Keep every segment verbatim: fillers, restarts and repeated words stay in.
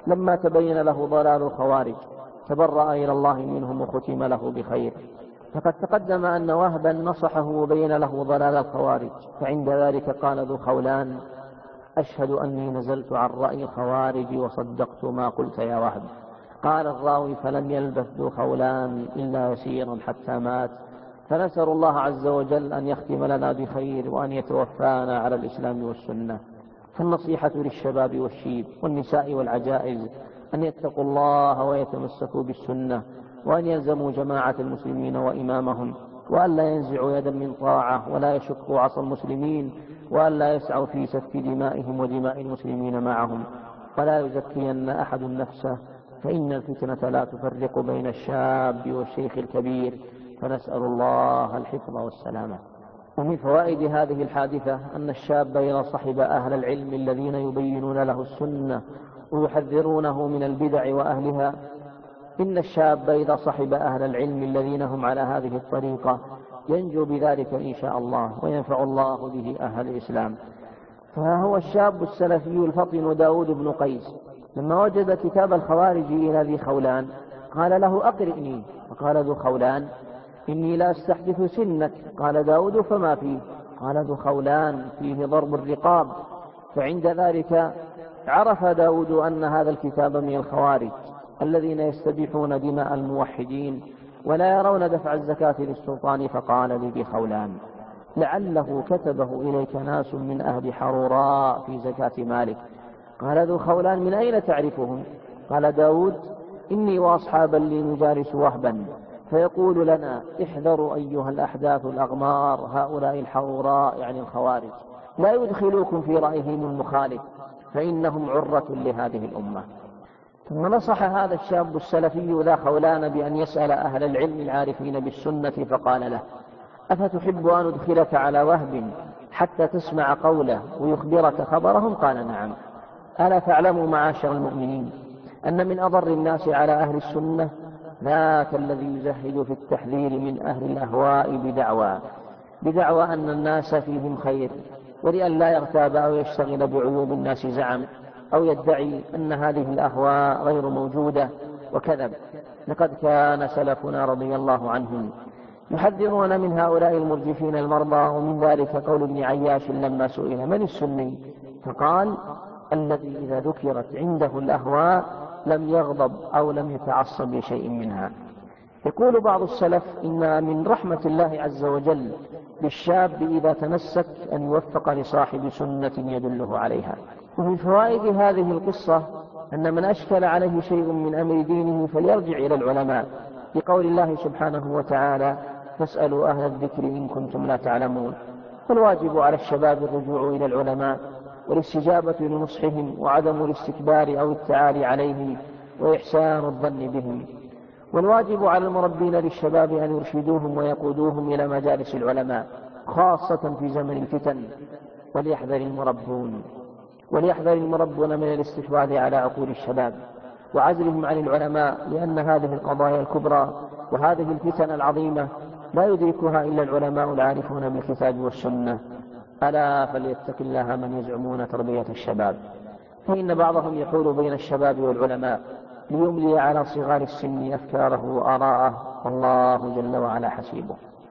لما تبين له ضلال الخوارج تبرأ إلى الله منهم وختم له بخير. فقد تقدم أن وهبا نصحه وبين له ضلال الخوارج، فعند ذلك قال ذو خولان: أشهد أني نزلت عن رأي الخوارج وصدقت ما قلت يا وهب. قال الراوي: فلم يلبث ذو خولان إلا يسيرا حتى مات، فنسأل الله عز وجل أن يختم لنا بخير وأن يتوفانا على الإسلام والسنة. فالنصيحة للشباب والشيب والنساء والعجائز أن يتقوا الله ويتمسكوا بالسنة، وأن يلزموا جماعة المسلمين وإمامهم، وأن لا ينزعوا يدا من طاعة ولا يشقوا عصا المسلمين، وأن لا يسعوا في سفك دمائهم ودماء المسلمين معهم، ولا يزكين أحد نفسه، فإن الفتنة لا تفرق بين الشاب والشيخ الكبير، فنسأل الله الحفظ والسلامة. ومن فوائد هذه الحادثة أن الشاب إذا صحب أهل العلم الذين يبينون له السنة ويحذرونه من البدع وأهلها، إن الشاب إذا صحب أهل العلم الذين هم على هذه الطريقة ينجو بذلك إن شاء الله، وينفع الله به أهل الإسلام. فهو الشاب السلفي الفطن داود بن قيس لما وجد كتاب الخوارج إلى ذي خولان قال له: أقرئني. فقال ذو خولان: إني لا أستحدث سنك. قال داود: فما فيه؟ قال ذو خولان: فيه ضرب الرقاب. فعند ذلك عرف داود أن هذا الكتاب من الخوارج الذين يستبيحون دماء الموحدين ولا يرون دفع الزكاة للسلطان، فقال لذي خولان: لعله كتبه إليك ناس من أهل حروراء في زكاة مالك. قال ذو خولان: من أين تعرفهم؟ قال داود: إني وأصحابا لي نجالس وهبا فيقول لنا: احذروا أيها الأحداث الأغمار هؤلاء الحروراء، يعني الخوارج، لا يدخلوكم في رأيهم المخالف فإنهم عرة لهذه الأمة. ثم نصح هذا الشاب السلفي ذا خولان بأن يسأل أهل العلم العارفين بالسنة، فقال له: أفتحب أن أدخلك على وهب حتى تسمع قوله ويخبرك خبرهم؟ قال: نعم. ألا تعلموا معاشر المؤمنين أن من أضر الناس على أهل السنة ذاك الذي يزهد في التحذير من أهل الأهواء بدعوى بدعوى أن الناس فيهم خير، ولأن لا يغتاب أو يشتغل بعيوب الناس زعم، أو يدعي أن هذه الأهواء غير موجودة وكذب. لقد كان سلفنا رضي الله عنهم يحذرون من هؤلاء المرجفين المرضى، ومن ذلك قول ابن عياش لما سئل: من السني؟ فقال: الذي إذا ذكرت عنده الأهواء لم يغضب أو لم يتعصب لشيء منها. يقول بعض السلف: إن من رحمة الله عز وجل بالشاب إذا تمسك أن يوفق لصاحب سنة يدله عليها. ومن فوائد هذه القصة أن من أشكل عليه شيء من أمر دينه فليرجع إلى العلماء، بقول الله سبحانه وتعالى: فاسألوا أهل الذكر إن كنتم لا تعلمون. فالواجب على الشباب الرجوع إلى العلماء والاستجابة لنصحهم، وعدم الاستكبار أو التعالي عليهم، وإحسان الظن بهم. والواجب على المربين للشباب أن يرشدوهم ويقودوهم إلى مجالس العلماء، خاصة في زمن الفتن. وليحذر المربون وليحذر المربون من الاستحواذ على عقول الشباب وعزلهم عن العلماء، لأن هذه القضايا الكبرى وهذه الفتن العظيمة لا يدركها إلا العلماء العارفون بالكتاب والسنة. ألا فليتق الله من يزعمون تربية الشباب، فإن بعضهم يحول بين الشباب والعلماء ليملي على صغار السن أفكاره وآراءه، والله جل وعلا حسيبه.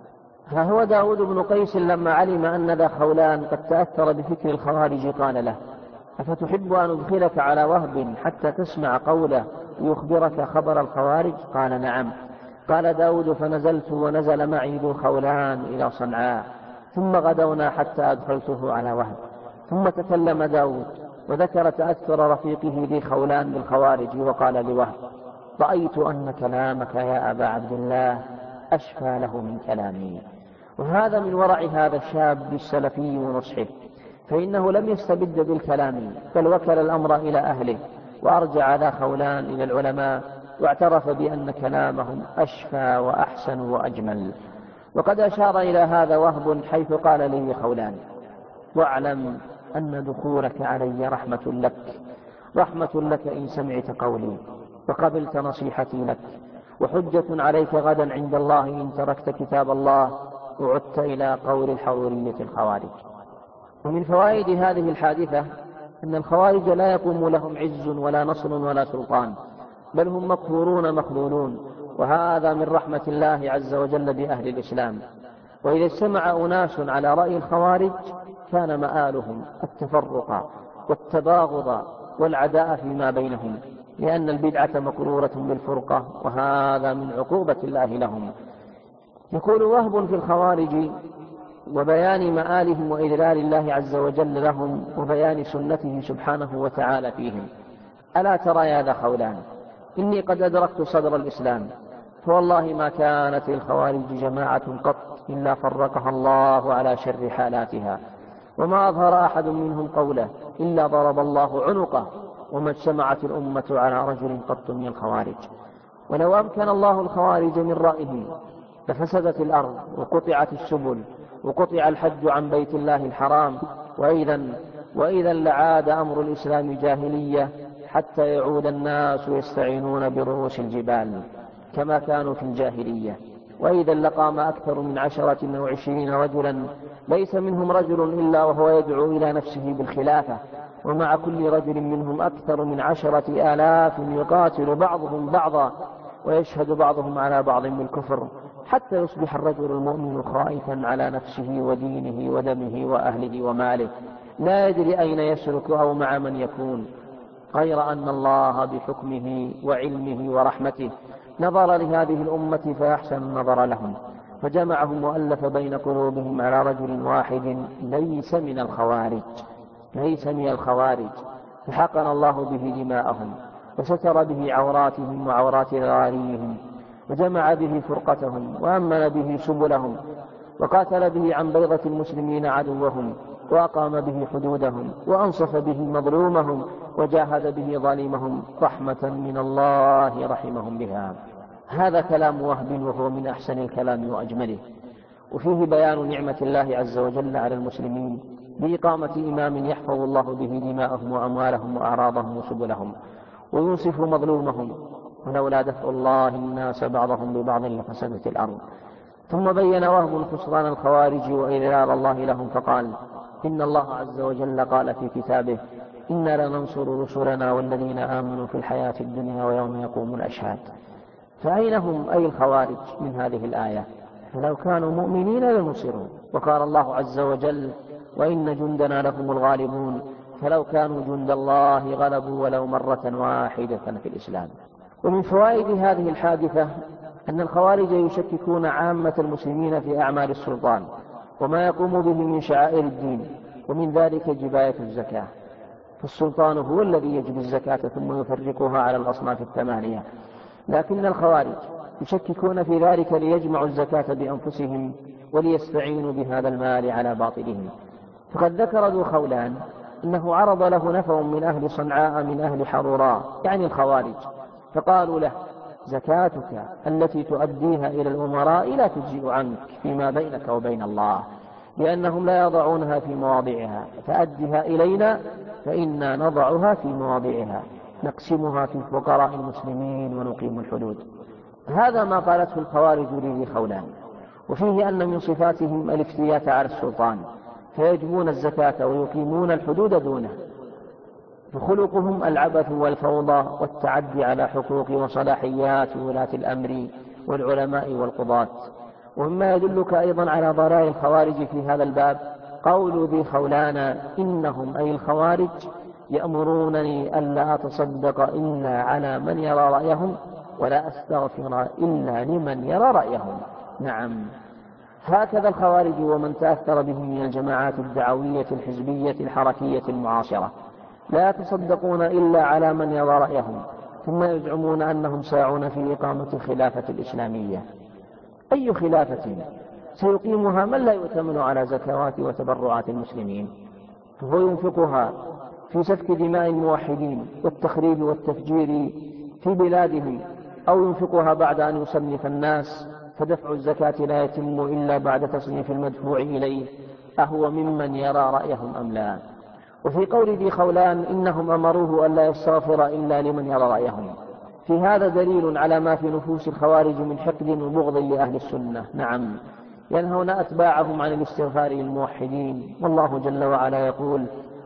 فهو داود بن قيس لما علم أن ذا خولان قد تأثر بفكر الخوارج قال له: أفتحب أن أدخلك على وهب حتى تسمع قوله ويخبرك خبر الخوارج؟ قال: نعم. قال داود: فنزلت ونزل معي ذو خولان إلى صنعاء، ثم غدونا حتى أدخلته على وهب. ثم تكلم داود وذكر تأثر رفيقه ذي خولان بالخوارج، وقال لوهب: رأيت أن كلامك يا أبا عبد الله أشفى له من كلامي. وهذا من ورع هذا الشاب السلفي ونصحه، فإنه لم يستبد بالكلام، بل وكل الأمر إلى أهله، وأرجع ذا خولان إلى العلماء، واعترف بأن كلامهم أشفى وأحسن وأجمل. وقد أشار إلى هذا وهب حيث قال لي خولان: واعلم أن دخولك علي رحمة لك رحمة لك إن سمعت قولي وقبلت نصيحتي لك، وحجة عليك غدا عند الله إن تركت كتاب الله وعدت إلى قول الحرورية الخوارج. ومن فوائد هذه الحادثة أن الخوارج لا يقوم لهم عز ولا نصر ولا سلطان، بل هم مقهورون مخذولون، وهذا من رحمة الله عز وجل بأهل الإسلام. وإذا اجتمع أناس على رأي الخوارج كان مآلهم التفرق والتباغض والعداء فيما بينهم، لأن البدعة مقرورة بالفرقة، وهذا من عقوبة الله لهم. يقول وهب في الخوارج وبيان مآلهم وإذلال الله عز وجل لهم وبيان سنته سبحانه وتعالى فيهم: ألا ترى يا ذا خولان، إني قد أدركت صدر الإسلام، فوالله ما كانت للخوارج جماعة قط إلا فرقها الله على شر حالاتها، وما أظهر أحد منهم قوله إلا ضرب الله عنقه، وما اجتمعت الأمة على رجل قط من الخوارج. ولو أمكن الله الخوارج من رأيه لفسدت الأرض وقطعت السبل وقطع الحج عن بيت الله الحرام، وإذا وإذا لعاد أمر الإسلام جاهلية حتى يعود الناس يستعينون برؤوس الجبال كما كانوا في الجاهلية، وإذا لقام أكثر من عشرة أو عشرين رجلا ليس منهم رجل إلا وهو يدعو إلى نفسه بالخلافة، ومع كل رجل منهم أكثر من عشرة آلاف يقاتل بعضهم بعضا ويشهد بعضهم على بعض بالكفر، حتى يصبح الرجل المؤمن خائفا على نفسه ودينه ودمه وأهله وماله، لا يدري أين يسلك أو مع من يكون، غير أن الله بحكمه وعلمه ورحمته نظر لهذه الأمة فأحسن النظر لهم، فجمعهم وألف بين قلوبهم على رجل واحد ليس من الخوارج ليس من الخوارج فحقن الله به دماءهم وستر به عوراتهم وعورات غاريهم، وجمع به فرقتهم وأمن به سبلهم، وقاتل به عن بيضة المسلمين عدوهم، وأقام به حدودهم، وأنصف به مظلومهم، وجاهد به ظالمهم، رحمة من الله رحمهم بها. هذا كلام وهب، وهو من أحسن الكلام وأجمله، وفيه بيان نعمة الله عز وجل على المسلمين بإقامة إمام يحفظ الله به دماءهم وأموالهم وأعراضهم وسبلهم، وينصف مظلومهم، ولولا دفع الله الناس بعضهم ببعض لفسدت الأرض. ثم بين وهب خسران الخوارج وإذلال الله لهم فقال: إن الله عز وجل قال في كتابه: إنا لننصر رسلنا والذين آمنوا في الحياة الدنيا ويوم يقوم الأشهاد. فأين هم أي الخوارج من هذه الآية؟ فلو كانوا مؤمنين لنصروا، وقال الله عز وجل: وإن جندنا لهم الغالبون. فلو كانوا جند الله غلبوا ولو مرة واحدة في الإسلام. ومن فوائد هذه الحادثة أن الخوارج يشككون عامة المسلمين في أعمال السلطان وما يقوم به من شعائر الدين، ومن ذلك جباية الزكاة، فالسلطان هو الذي يجب الزكاة ثم يفرقها على الأصناف الثمانية، لكن الخوارج يشككون في ذلك ليجمعوا الزكاة بأنفسهم وليستعينوا بهذا المال على باطلهم. فقد ذكر ذو خولان أنه عرض له نفر من أهل صنعاء من أهل حروراء يعني الخوارج، فقالوا له: زكاتك التي تؤديها إلى الأمراء لا تجزئ عنك فيما بينك وبين الله، لأنهم لا يضعونها في مواضعها، فأدها إلينا فإنا نضعها في مواضعها، نقسمها في فقراء المسلمين ونقيم الحدود. هذا ما قالته الخوارج لذي خولان. وفيه أن من صفاتهم الافتيات على السلطان، فيجبون الزكاة ويقيمون الحدود دونه، فخلقهم العبث والفوضى والتعدي على حقوق وصلاحيات ولاة الأمر والعلماء والقضاة. ومما يدلك أيضا على ضلال الخوارج في هذا الباب قول ذي خولان: إنهم أي الخوارج يأمرونني ألا أتصدق إلا على من يرى رأيهم ولا أستغفر إلا لمن يرى رأيهم. نعم، هكذا الخوارج ومن تأثر بهم من الجماعات الدعوية الحزبية الحركية المعاصرة، لا يتصدقون إلا على من يرى رأيهم، ثم يزعمون أنهم ساعون في إقامة الخلافة الإسلامية. أي خلافة سيقيمها من لا يؤتمن على زكوات وتبرعات المسلمين، فهو ينفقها في سفك دماء الموحدين والتخريب والتفجير في بلادهم، أو ينفقها بعد أن يصنف الناس، فدفع الزكاة لا يتم إلا بعد تصنيف المدفوع إليه أهو ممن يرى رأيهم أم لا. وفي قول ذي خولان: إنهم أمروه ألا يستغفر إلا لمن يرى رأيهم، في هذا دليل على ما في نفوس الخوارج من حقد وبغض لأهل السنة. نعم، ينهون أتباعهم عن الاستغفار للموحدين، والله جل وعلا يقول: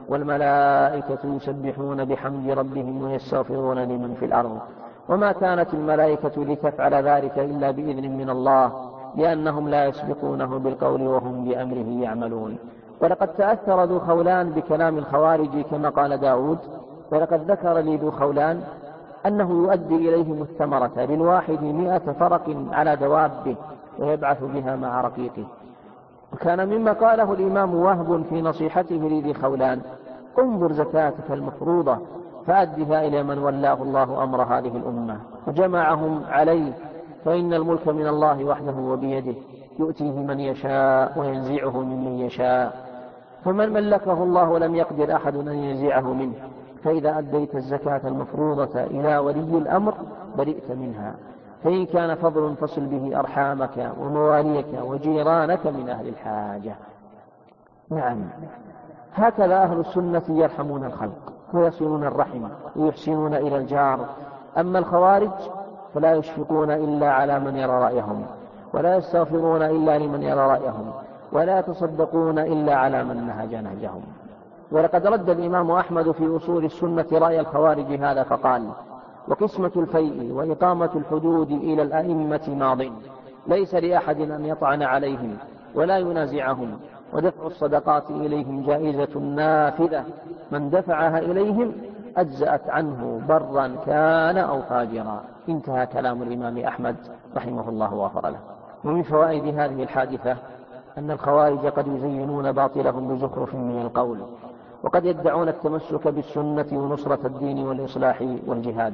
والملائكة يسبحون بحمد ربهم ويستغفرون لمن في الأرض. وما كانت الملائكة لتفعل ذلك إلا بإذن من الله، لأنهم لا يسبقونه بالقول وهم بأمره يعملون. ولقد تأثر ذو خولان بكلام الخوارج كما قال داود: ولقد ذكر لي ذو خولان أنه يؤدي إليهم الثمرة للواحد مئة فرق على دوابه ويبعث بها مع رقيقه. وكان مما قاله الإمام وهب في نصيحته لذي خولان: انظر زكاتك المفروضة فأدها إلى من ولاه الله أمر هذه الأمة وجمعهم عليه، فإن الملك من الله وحده وبيده، يؤتيه من يشاء وينزعه ممن يشاء، فمن ملكه الله لم يقدر أحد أن ينزعه منه. فإذا أديت الزكاة المفروضة إلى ولي الأمر برئت منها، فإن كان فضل فصل به أرحامك ومواليك وجيرانك من أهل الحاجة. نعم، هكذا أهل السنة يرحمون الخلق ويصلون الرحم ويحسنون إلى الجار. أما الخوارج فلا يشفقون إلا على من يرى رأيهم، ولا يستغفرون إلا لمن يرى رأيهم، ولا يتصدقون إلا على من نهج نهجهم. ولقد رد الإمام أحمد في أصول السنة رأي الخوارج هذا فقال: وقسمة الفيء وإقامة الحدود إلى الأئمة ماض، ليس لأحد أن يطعن عليهم ولا ينازعهم، ودفع الصدقات إليهم جائزة نافذة، من دفعها إليهم أجزأت عنه برا كان أو فاجرا. انتهى كلام الإمام أحمد رحمه الله وغفر له. ومن فوائد هذه الحادثة أن الخوارج قد يزينون باطلهم بزخرف من القول، وقد يدعون التمسك بالسنة ونصرة الدين والإصلاح والجهاد.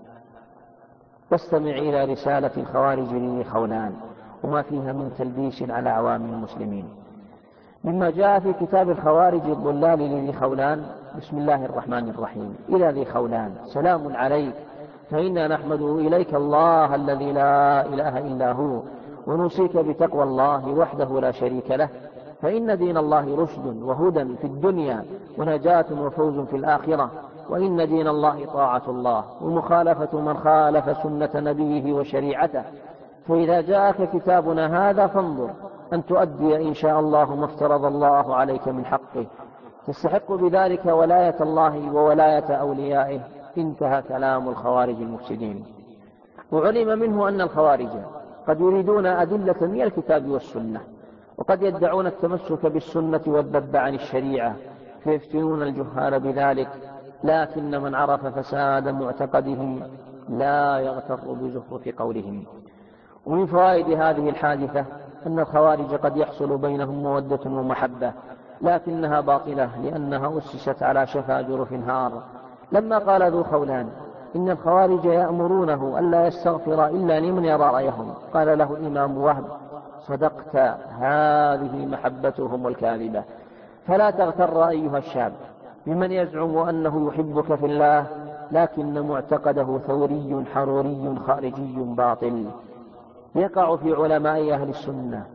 واستمع إلى رسالة الخوارج لذي خولان وما فيها من تلبيس على عوام المسلمين. مما جاء في كتاب الخوارج الضلال لذي خولان: بسم الله الرحمن الرحيم. إلى ذي خولان: سلام عليك، فإنا نحمد إليك الله الذي لا إله إلا هو، ونوصيك بتقوى الله وحده لا شريك له، فإن دين الله رشد وهدى في الدنيا ونجاة وفوز في الآخرة، وإن دين الله طاعة الله ومخالفة من خالف سنة نبيه وشريعته. فإذا جاءك كتابنا هذا فانظر أن تؤدي إن شاء الله ما افترض الله عليك من حقه، تستحق بذلك ولاية الله وولاية أوليائه. انتهى كلام الخوارج المفسدين. وعلم منه أن الخوارج قد يريدون أدلة من الكتاب والسنة، وقد يدعون التمسك بالسنة والذب عن الشريعة، فيفتنون الجهال بذلك، لكن من عرف فساد معتقدهم لا يغتر بزخرف قولهم. ومن فوائد هذه الحادثة أن الخوارج قد يحصل بينهم مودة ومحبة، لكنها باطلة لأنها أسست على شفا جرف هار. لما قال ذو خولان إن الخوارج يأمرونه ألا يستغفر إلا لمن يرى رأيهم، قال له الإمام وهب: صدقت، هذه محبتهم الكاذبة. فلا تغتر أيها الشاب بمن يزعم أنه يحبك في الله، لكن معتقده ثوري حروري خارجي باطل، يقع في علماء أهل السنة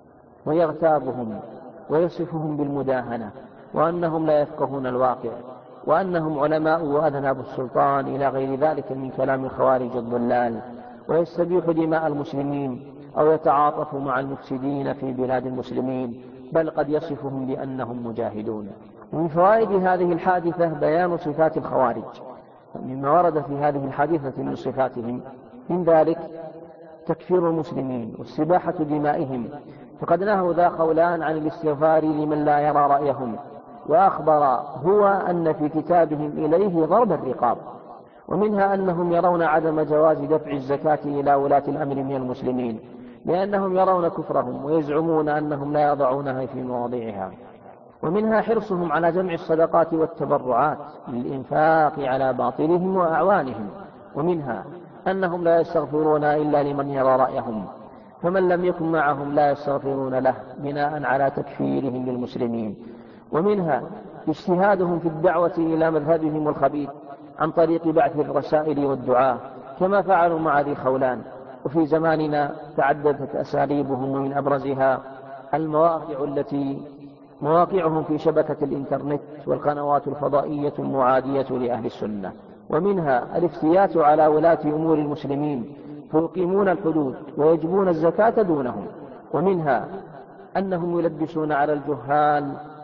ويغتابهم ويصفهم بالمداهنة، وأنهم لا يفقهون الواقع، وأنهم علماء وأذناب السلطان إلى غير ذلك من كلام الخوارج الضلال، ويستبيح دماء المسلمين أو يتعاطف مع المفسدين في بلاد المسلمين، بل قد يصفهم بأنهم مجاهدون. ومن فوائد هذه الحادثة بيان صفات الخوارج. مما ورد في هذه الحادثة من صفاتهم من ذلك تكفير المسلمين واستباحة دمائهم، فقد نهوا ذا خولان عن الاستغفار لمن لا يرى رأيهم، وأخبر هو أن في كتابهم إليه ضرب الرقاب. ومنها أنهم يرون عدم جواز دفع الزكاة إلى ولاة الأمر من المسلمين، لأنهم يرون كفرهم ويزعمون أنهم لا يضعونها في مواضعها. ومنها حرصهم على جمع الصدقات والتبرعات للإنفاق على باطلهم وأعوانهم. ومنها أنهم لا يستغفرون إلا لمن يرى رأيهم، فمن لم يكن معهم لا يستغفرون له بناء على تكفيرهم للمسلمين. ومنها اجتهادهم في الدعوة إلى مذهبهم الخبيث عن طريق بعث الرسائل والدعاء كما فعلوا مع ذي خولان. وفي زماننا تعددت أساليبهم، ومن أبرزها المواقع التي مواقعهم في شبكة الإنترنت والقنوات الفضائية المعادية لأهل السنة. ومنها الافتيات على ولاة أمور المسلمين فيقيمون الحدود ويجبون الزكاة دونهم. ومنها أنهم يلبسون على الجهال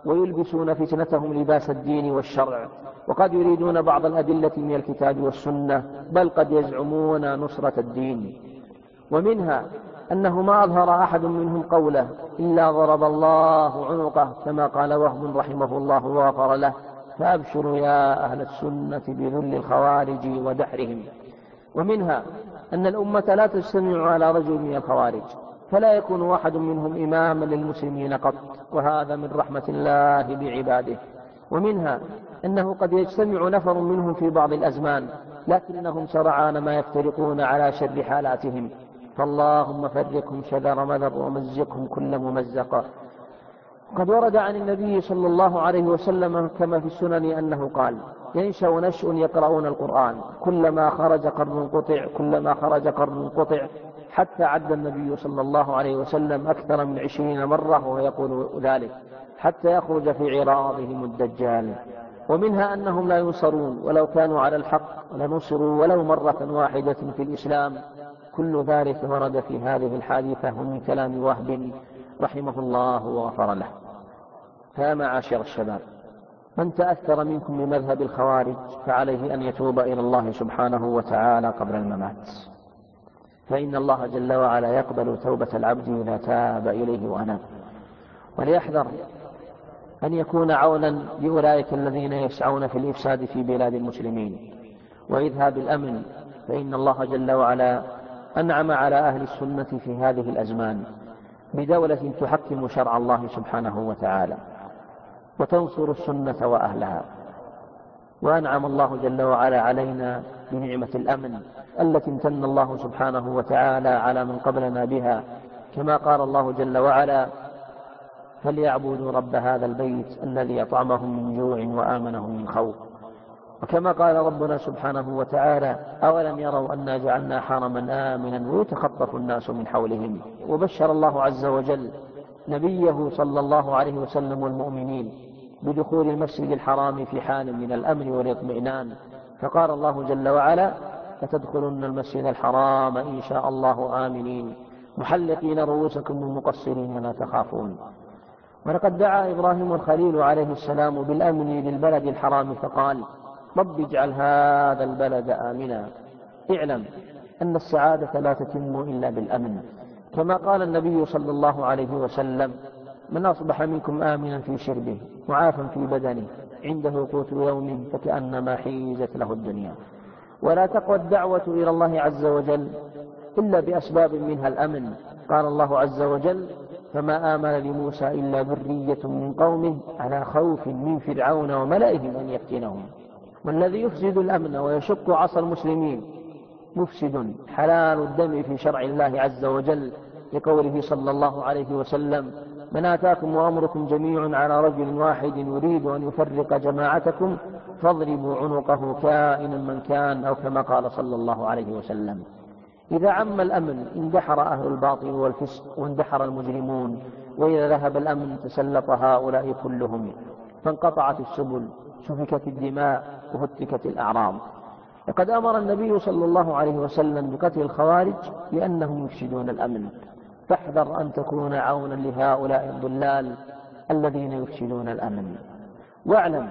ويلبسون فتنتهم لباس الدين والشرع، وقد يريدون بعض الأدلة من الكتاب والسنة، بل قد يزعمون نصرة الدين. ومنها أنه ما أظهر أحد منهم قوله إلا ضرب الله عنقه، كما قال وهب رحمه الله وغفر له: فأبشروا يا أهل السنة بذل الخوارج ودحرهم. ومنها أن الأمة لا تجتمع على رجل من الخوارج، فلا يكون واحد منهم إماما للمسلمين قط، وهذا من رحمة الله بعباده. ومنها أنه قد يجتمع نفر منهم في بعض الأزمان، لكنهم سرعان ما يفترقون على شر حالاتهم، فاللهم فرقهم شذر مذر ومزقهم كل ممزق. قد ورد عن النبي صلى الله عليه وسلم كما في السنن أنه قال: ينشأ نشء يقرؤون القرآن، كلما خرج قرن قطع، كلما خرج قرن قطع، حتى عد النبي صلى الله عليه وسلم أكثر من عشرين مرة وهو يقول ذلك، حتى يخرج في عراضهم الدجال. ومنها أنهم لا ينصرون ولو كانوا على الحق، لنصروا ولو مرة واحدة في الإسلام. كل ذلك ورد في هذه الحادثة ومن كلام وهب رحمه الله وغفر له. فيا معاشر الشباب، من تأثر منكم بمذهب الخوارج فعليه أن يتوب إلى الله سبحانه وتعالى قبل الممات، فإن الله جل وعلا يقبل توبة العبد إذا تاب إليه وأناب. وليحذر أن يكون عونا لأولئك الذين يسعون في الإفساد في بلاد المسلمين وإذهاب الأمن، فإن الله جل وعلا أنعم على أهل السنة في هذه الأزمان بدولة تحكم شرع الله سبحانه وتعالى وتنصر السنة وأهلها. وأنعم الله جل وعلا علينا بنعمة الأمن التي امتن الله سبحانه وتعالى على من قبلنا بها، كما قال الله جل وعلا: فليعبدوا رب هذا البيت الذي أطعمهم من جوع وآمنهم من خوف. وكما قال ربنا سبحانه وتعالى: أولم يروا أنا جعلنا حرما آمنا ويتخطف الناس من حولهم. وبشر الله عز وجل نبيه صلى الله عليه وسلم والمؤمنين بدخول المسجد الحرام في حال من الأمن والاطمئنان، فقال الله جل وعلا: لتدخلن المسجد الحرام إن شاء الله آمنين محلقين رؤوسكم ومقصرين لا تخافون. ولقد دعا إبراهيم الخليل عليه السلام بالأمن للبلد الحرام فقال: رب اجعل هذا البلد آمنا. اعلم أن السعادة لا تتم إلا بالأمن، كما قال النبي صلى الله عليه وسلم: من أصبح منكم آمنا في شربه معافا في بدنه عنده قوت يوم فكأنما حيزت له الدنيا. ولا تقوى الدعوة إلى الله عز وجل إلا بأسباب منها الأمن. قال الله عز وجل: فما آمن لموسى إلا ذرية من قومه على خوف من فرعون وملئهم أن يفتنهم. والذي يفسد الأمن ويشق عصا المسلمين مفسد حلال الدم في شرع الله عز وجل، لقوله صلى الله عليه وسلم: من آتاكم وأمركم جميع على رجل واحد يريد أن يفرق جماعتكم فاضربوا عنقه كائنا من كان، أو كما قال صلى الله عليه وسلم. إذا عم الأمن اندحر أهل الباطل والفسق واندحر المجرمون، وإذا ذهب الأمن تسلط هؤلاء كلهم، فانقطعت السبل، سفكت الدماء، وهتكت الأعراض. لقد أمر النبي صلى الله عليه وسلم بقتل الخوارج لأنهم يفسدون الأمن، فاحذر أن تكون عونا لهؤلاء الضلال الذين يفسدون الأمن. واعلم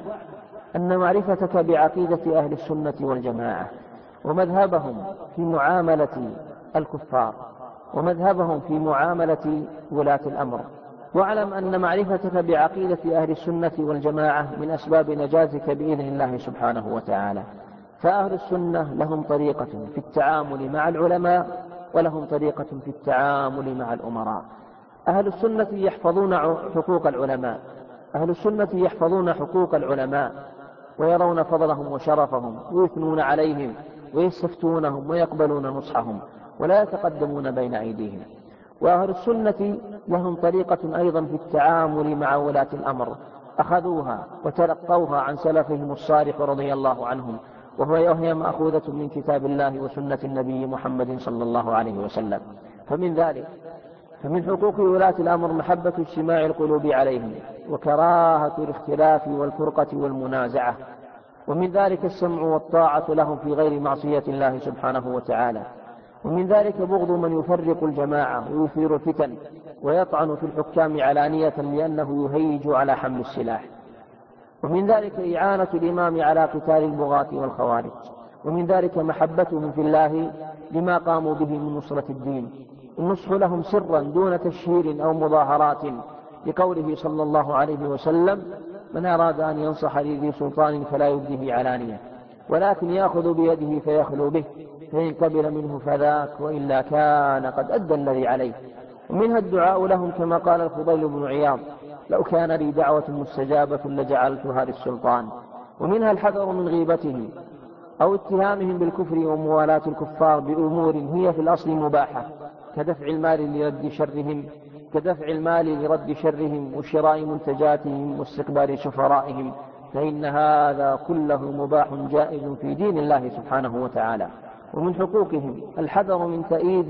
أن معرفتك بعقيدة أهل السنة والجماعة ومذهبهم في معاملة الكفار ومذهبهم في معاملة ولاة الأمر، واعلم أن معرفتك بعقيدة أهل السنة والجماعة من أسباب نجاتك بإذن الله سبحانه وتعالى. فأهل السنة لهم طريقة في التعامل مع العلماء ولهم طريقة في التعامل مع الأمراء. أهل السنة يحفظون حقوق العلماء أهل السنة يحفظون حقوق العلماء ويرون فضلهم وشرفهم ويثنون عليهم ويستفتونهم ويقبلون نصحهم ولا يتقدمون بين أيديهم. وأهل السنة لهم طريقة أيضا في التعامل مع ولاة الأمر أخذوها وتلقوها عن سلفهم الصالح رضي الله عنهم، وهي مأخوذة من كتاب الله وسنة النبي محمد صلى الله عليه وسلم. فمن ذلك فمن حقوق ولاة الأمر محبة اجتماع القلوب عليهم وكراهة الاختلاف والفرقة والمنازعة، ومن ذلك السمع والطاعة لهم في غير معصية الله سبحانه وتعالى. ومن ذلك بغض من يفرق الجماعة ويثير الفتن ويطعن في الحكام علانية لأنه يهيج على حمل السلاح. ومن ذلك إعانة الإمام على قتال البغاة والخوارج. ومن ذلك محبتهم في الله لما قاموا به من نصرة الدين، النصح لهم سرا دون تشهير أو مظاهرات، لقوله صلى الله عليه وسلم: من أراد أن ينصح لذي سلطان فلا يبديه علانية، ولكن يأخذ بيده فيخلو به، فإن قبل منه فذاك، وإلا كان قد أدى الذي عليه. ومنها الدعاء لهم كما قال الفضيل بن عياض: لو كان لي دعوة مستجابة لجعلتها للسلطان. ومنها الحذر من غيبتهم أو اتهامهم بالكفر وموالاة الكفار بأمور هي في الأصل مباحة، كدفع المال لرد شرهم كدفع المال لرد شرهم وشراء منتجاتهم واستقبال سفرائهم، فإن هذا كله مباح جائز في دين الله سبحانه وتعالى. ومن حقوقهم الحذر من تأييد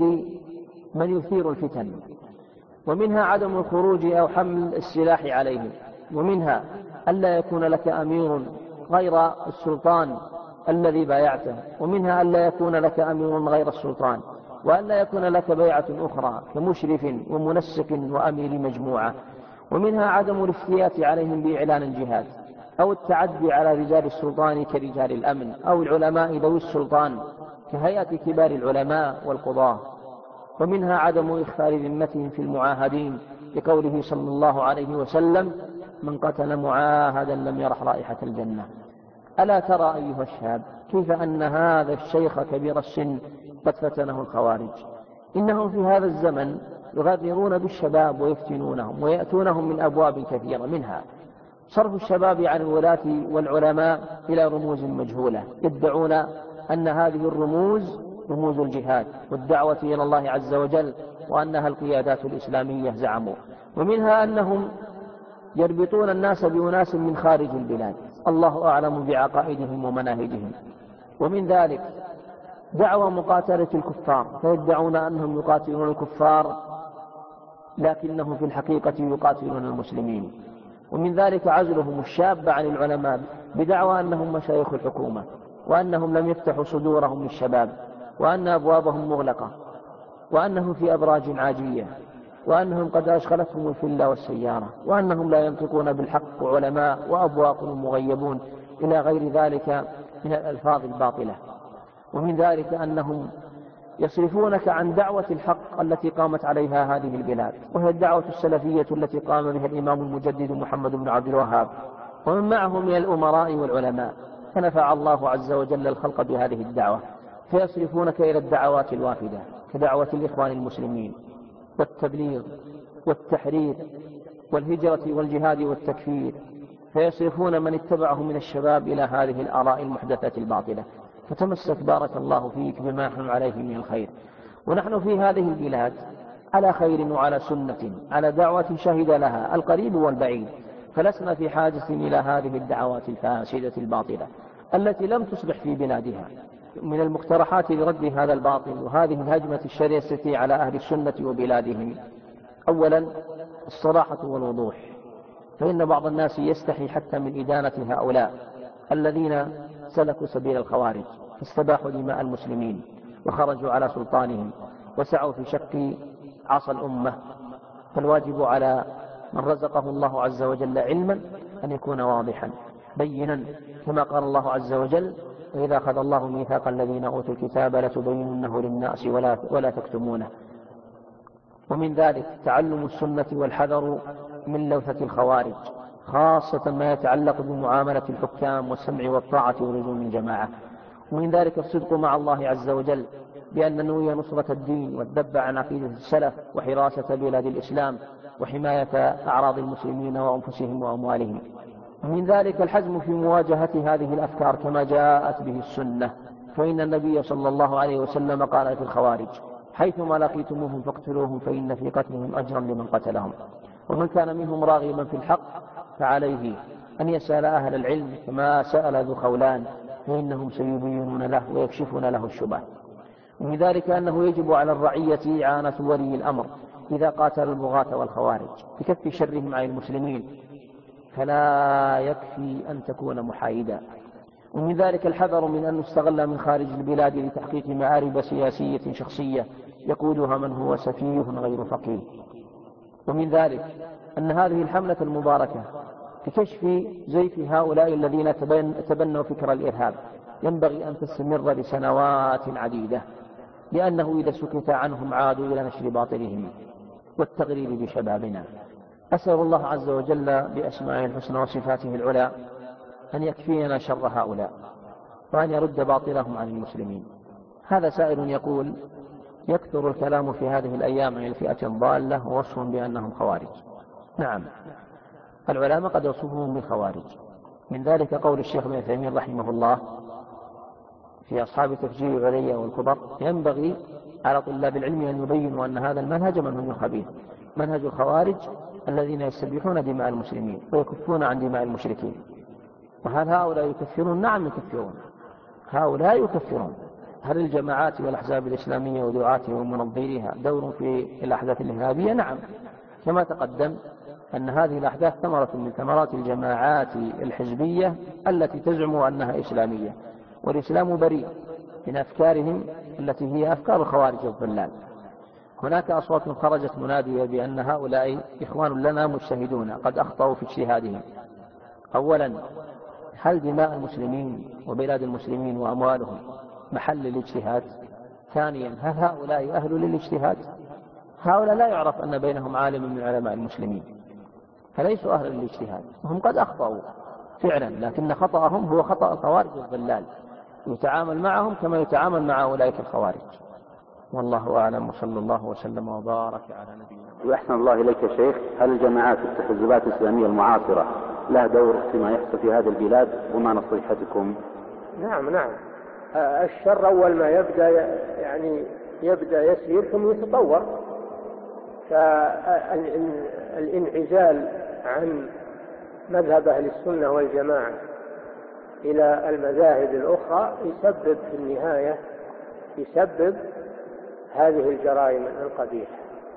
من يثير الفتن، ومنها عدم الخروج أو حمل السلاح عليهم. ومنها ألا يكون لك أمير غير السلطان الذي بايعته، ومنها ألا يكون لك أمير غير السلطان، وألا يكون لك بيعة أخرى كمشرف ومنسق وأمير مجموعة. ومنها عدم الافتيات عليهم بإعلان الجهاد أو التعدي على رجال السلطان كرجال الأمن أو العلماء ذوي السلطان كهيئة كبار العلماء والقضاة. ومنها عدم إخفال ذمتهم في المعاهدين، لقوله صلى الله عليه وسلم: من قتل معاهدا لم يرح رائحة الجنة. ألا ترى أيها الشاب كيف أن هذا الشيخ كبير السن قد فتنه الخوارج؟ إنهم في هذا الزمن يغررون بالشباب ويفتنونهم ويأتونهم من أبواب كثيرة، منها صرف الشباب عن الولاة والعلماء إلى رموز مجهولة، يدعون أن هذه الرموز رموز الجهاد والدعوة إلى الله عز وجل، وأنها القيادات الإسلامية زعموا. ومنها أنهم يربطون الناس بأناس من خارج البلاد، الله أعلم بعقائدهم ومناهجهم. ومن ذلك دعوى مقاتلة الكفار، فيدعون أنهم يقاتلون الكفار لكنهم في الحقيقة يقاتلون المسلمين. ومن ذلك عزلهم الشاب عن العلماء بدعوى أنهم مشايخ الحكومة، وأنهم لم يفتحوا صدورهم للشباب، وأن أبوابهم مغلقة، وأنهم في أبراج عاجية، وأنهم قد أشغلتهم الفلة والسيارة، وأنهم لا ينطقون بالحق وعلماء وأبواقهم مغيبون، إلى غير ذلك من الألفاظ الباطلة. ومن ذلك أنهم يصرفونك عن دعوة الحق التي قامت عليها هذه البلاد، وهي الدعوة السلفية التي قام بها الإمام المجدد محمد بن عبد الوهاب ومن معه من الأمراء والعلماء، فنفع الله عز وجل الخلق بهذه الدعوة، فيصرفونك إلى الدعوات الوافدة كدعوة الإخوان المسلمين والتبليغ والتحرير والهجرة والجهاد والتكفير، فيصرفون من اتبعه من الشباب إلى هذه الآراء المحدثة الباطلة. فتمسك بارك الله فيك بما نحن عليه من الخير، ونحن في هذه البلاد على خير وعلى سنة، على دعوة شهد لها القريب والبعيد، فلسنا في حاجة إلى هذه الدعوات الفاسدة الباطلة التي لم تصلح في بلادها. من المقترحات لرد هذا الباطل وهذه الهجمة الشرسة على أهل السنة وبلادهم: أولا الصراحة والوضوح، فإن بعض الناس يستحي حتى من إدانة هؤلاء الذين سلكوا سبيل الخوارج، فاستباحوا دماء المسلمين وخرجوا على سلطانهم وسعوا في شق عصا الأمة. فالواجب على من رزقه الله عز وجل علما أن يكون واضحا بينا، كما قال الله عز وجل: وإذا أخذ الله ميثاق الذين أوتوا الكتاب لتبيننه للناس ولا, ولا تكتمونه. ومن ذلك تعلم السنة والحذر من لوثة الخوارج، خاصة ما يتعلق بمعاملة الحكام والسمع والطاعة ولزوم الجماعة. ومن ذلك الصدق مع الله عز وجل بأن نوي نصرة الدين والذب عن عقيدة السلف وحراسة بلاد الإسلام وحماية أعراض المسلمين وأنفسهم وأموالهم. ومن ذلك الحزم في مواجهة هذه الأفكار كما جاءت به السنة، فإن النبي صلى الله عليه وسلم قال في الخوارج: حيثما لقيتموهم فاقتلوهم فإن في قتلهم أجرا لمن قتلهم. ومن كان منهم راغبا في الحق فعليه أن يسأل أهل العلم كما سأل ذو خولان، فإنهم سيبينون له ويكشفون له الشبه. ومن ذلك أنه يجب على الرعية إعانة ولي الأمر إذا قاتل البغاة والخوارج بكف شرهم عن المسلمين، فلا يكفي أن تكون محايدا، ومن ذلك الحذر من أن نستغل من خارج البلاد لتحقيق مآرب سياسية شخصية يقودها من هو سفيه غير فقيه. ومن ذلك أن هذه الحملة المباركة لكشف زيف هؤلاء الذين تبنوا فكر الإرهاب ينبغي أن تستمر لسنوات عديدة، لأنه إذا سكت عنهم عادوا إلى نشر باطلهم والتغريب بشبابنا. أسأل الله عز وجل بأسمائه الحسنى وصفاته العلى أن يكفينا شر هؤلاء وأن يرد باطلهم عن المسلمين. هذا سائل يقول: يكثر الكلام في هذه الأيام عن الفئة الضالة ووصفهم بأنهم خوارج. نعم، العلماء قد وصفهم بالخوارج، من ذلك قول الشيخ ابن عثيمين رحمه الله في أصحاب تفجير العليا والكبر: ينبغي على طلاب العلم أن يبينوا أن هذا المنهج منهج خبيث، منهج الخوارج الذين يستبيحون دماء المسلمين ويكفون عن دماء المشركين. وهل هؤلاء يكفرون؟ نعم يكفرون، هؤلاء يكفرون. هل الجماعات والأحزاب الإسلامية ودعاتها ومنظريها دور في الأحداث الإرهابية؟ نعم، كما تقدم أن هذه الأحداث ثمرة من ثمرات الجماعات الحزبية التي تزعم أنها إسلامية، والإسلام بريء من أفكارهم التي هي أفكار الخوارج الضلال. هناك أصوات خرجت منادية بأن هؤلاء إخوان لنا مجتهدون قد أخطأوا في اجتهادهم. أولا، هل دماء المسلمين وبلاد المسلمين وأموالهم محل الاجتهاد؟ ثانيا، هل هؤلاء أهل للاجتهاد؟ هؤلاء لا يعرف أن بينهم عالم من علماء المسلمين، فليسوا أهل للاجتهاد، وهم قد أخطأوا فعلا، لكن خطأهم هو خطأ الخوارج الضلال، يتعامل معهم كما يتعامل مع أولئك الخوارج. والله أعلم، وصلى الله وسلم وبارك على نبينا. وأحسن الله إليك يا شيخ، هل الجماعات والتحزبات الإسلامية المعاصرة لها دور فيما يحصل في هذه البلاد، وما نصيحتكم؟ نعم نعم، الشر أول ما يبدأ يعني يبدأ يسير ثم يتطور، فالانعزال عن مذهب أهل السنة والجماعة إلى المذاهب الأخرى يسبب في النهاية يسبب هذه الجرائم القبيحة.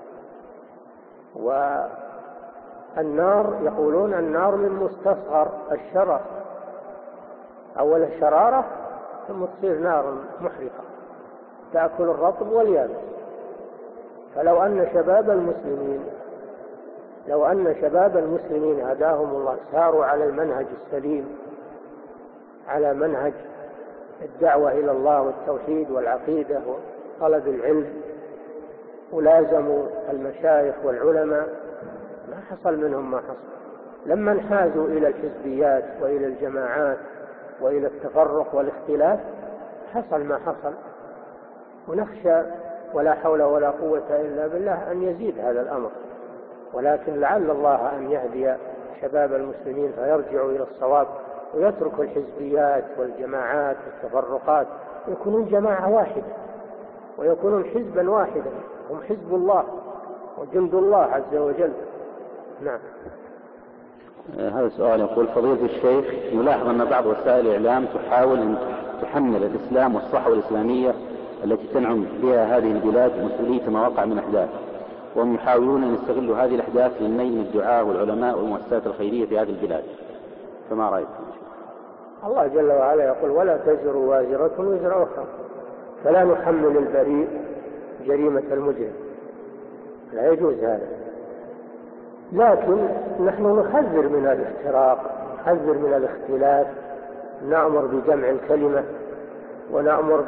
والنار يقولون النار من مستصغر الشرر، أول الشرارة ثم تصير نار محرقة تأكل الرطب واليابس. فلو أن شباب المسلمين لو أن شباب المسلمين هداهم الله ساروا على المنهج السليم، على منهج الدعوة إلى الله والتوحيد والعقيدة وطلب العلم، ولازموا المشايخ والعلماء، ما حصل منهم ما حصل. لما انحازوا إلى الحزبيات وإلى الجماعات وإلى التفرق والاختلاف حصل ما حصل. ونخشى ولا حول ولا قوة إلا بالله أن يزيد هذا الأمر، ولكن لعل الله أن يهدي شباب المسلمين فيرجعوا إلى الصواب ويتركوا الحزبيات والجماعات والتفرقات، ويكونون جماعة واحدة ويكونون حزبا واحدا، هم حزب الله وجند الله عز وجل. نعم. هذا السؤال يقول: فضيلة الشيخ، نلاحظ أن بعض وسائل الإعلام تحاول أن تحمل الإسلام والصحوة الإسلامية التي تنعم بها هذه البلاد مسؤولية ما وقع من أحداث، وهم يحاولون أن يستغلوا هذه الأحداث للنيل من الدعاة والعلماء والمؤسسات الخيرية في هذه البلاد، فما رأيكم؟ الله جل وعلا يقول: ولا تزر وازرة وزر أخرى، فلا نحمل البريء جريمة المجرم، لا يجوز هذا. لكن نحن نحذر من الافتراق، نحذر من الاختلاف، نأمر بجمع الكلمة، ونأمر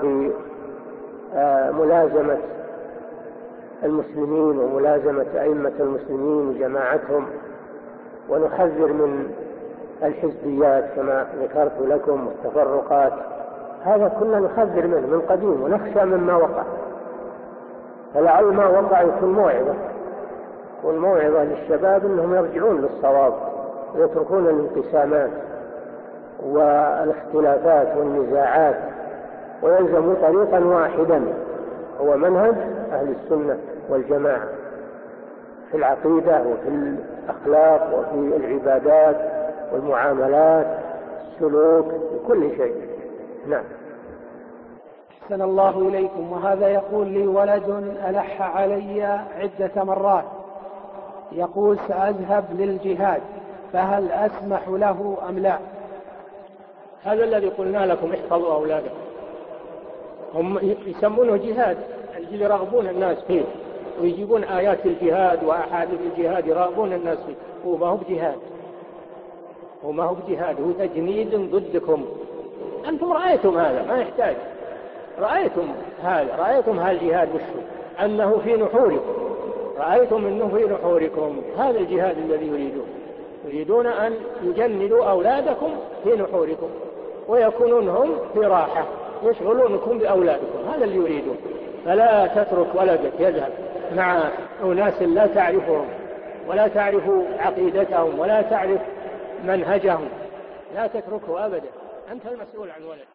بملازمة المسلمين وملازمة أئمة المسلمين وجماعتهم، ونحذر من الحزبيات كما ذكرت لكم والتفرقات. هذا كنا نحذر منه من قديم ونخشى مما وقع، فلعل ما وقع يكون موعظة يكون موعظة للشباب أنهم يرجعون للصواب ويتركون الانقسامات والاختلافات والنزاعات، ويلزموا طريقا واحدا هو منهج أهل السنة والجماعة في العقيدة وفي الأخلاق وفي العبادات والمعاملات، السلوك، وكل شيء. نعم. أحسن الله إليكم. وهذا يقول لي ولد ألح علي عدة مرات يقول سأذهب للجهاد، فهل أسمح له أم لا؟ هذا الذي قلنا لكم احفظوا أولادكم. هم يسمونه جهاد، يرغبون الناس فيه ويجيبون آيات الجهاد وأحاديث الجهاد يرغبون الناس فيه. هو ما هو بجهاد، هو ما هو بجهاد، هو تجنيد ضدكم. أنتم رأيتم هذا، ما يحتاج، رأيتم هذا، رأيتم هالجهاد وشو أنه في نحوركم، رأيتم أنه في نحوركم. هذا الجهاد الذي يريدون، يريدون أن يجندوا أولادكم في نحوركم ويكونون هم في راحة يشغلونكم بأولادكم، هذا اللي يريدون. فلا تترك ولدك يذهب مع أناس لا تعرفهم ولا تعرف عقيدتهم ولا تعرف منهجهم، لا تتركه أبدا، أنت المسؤول عن ولدك.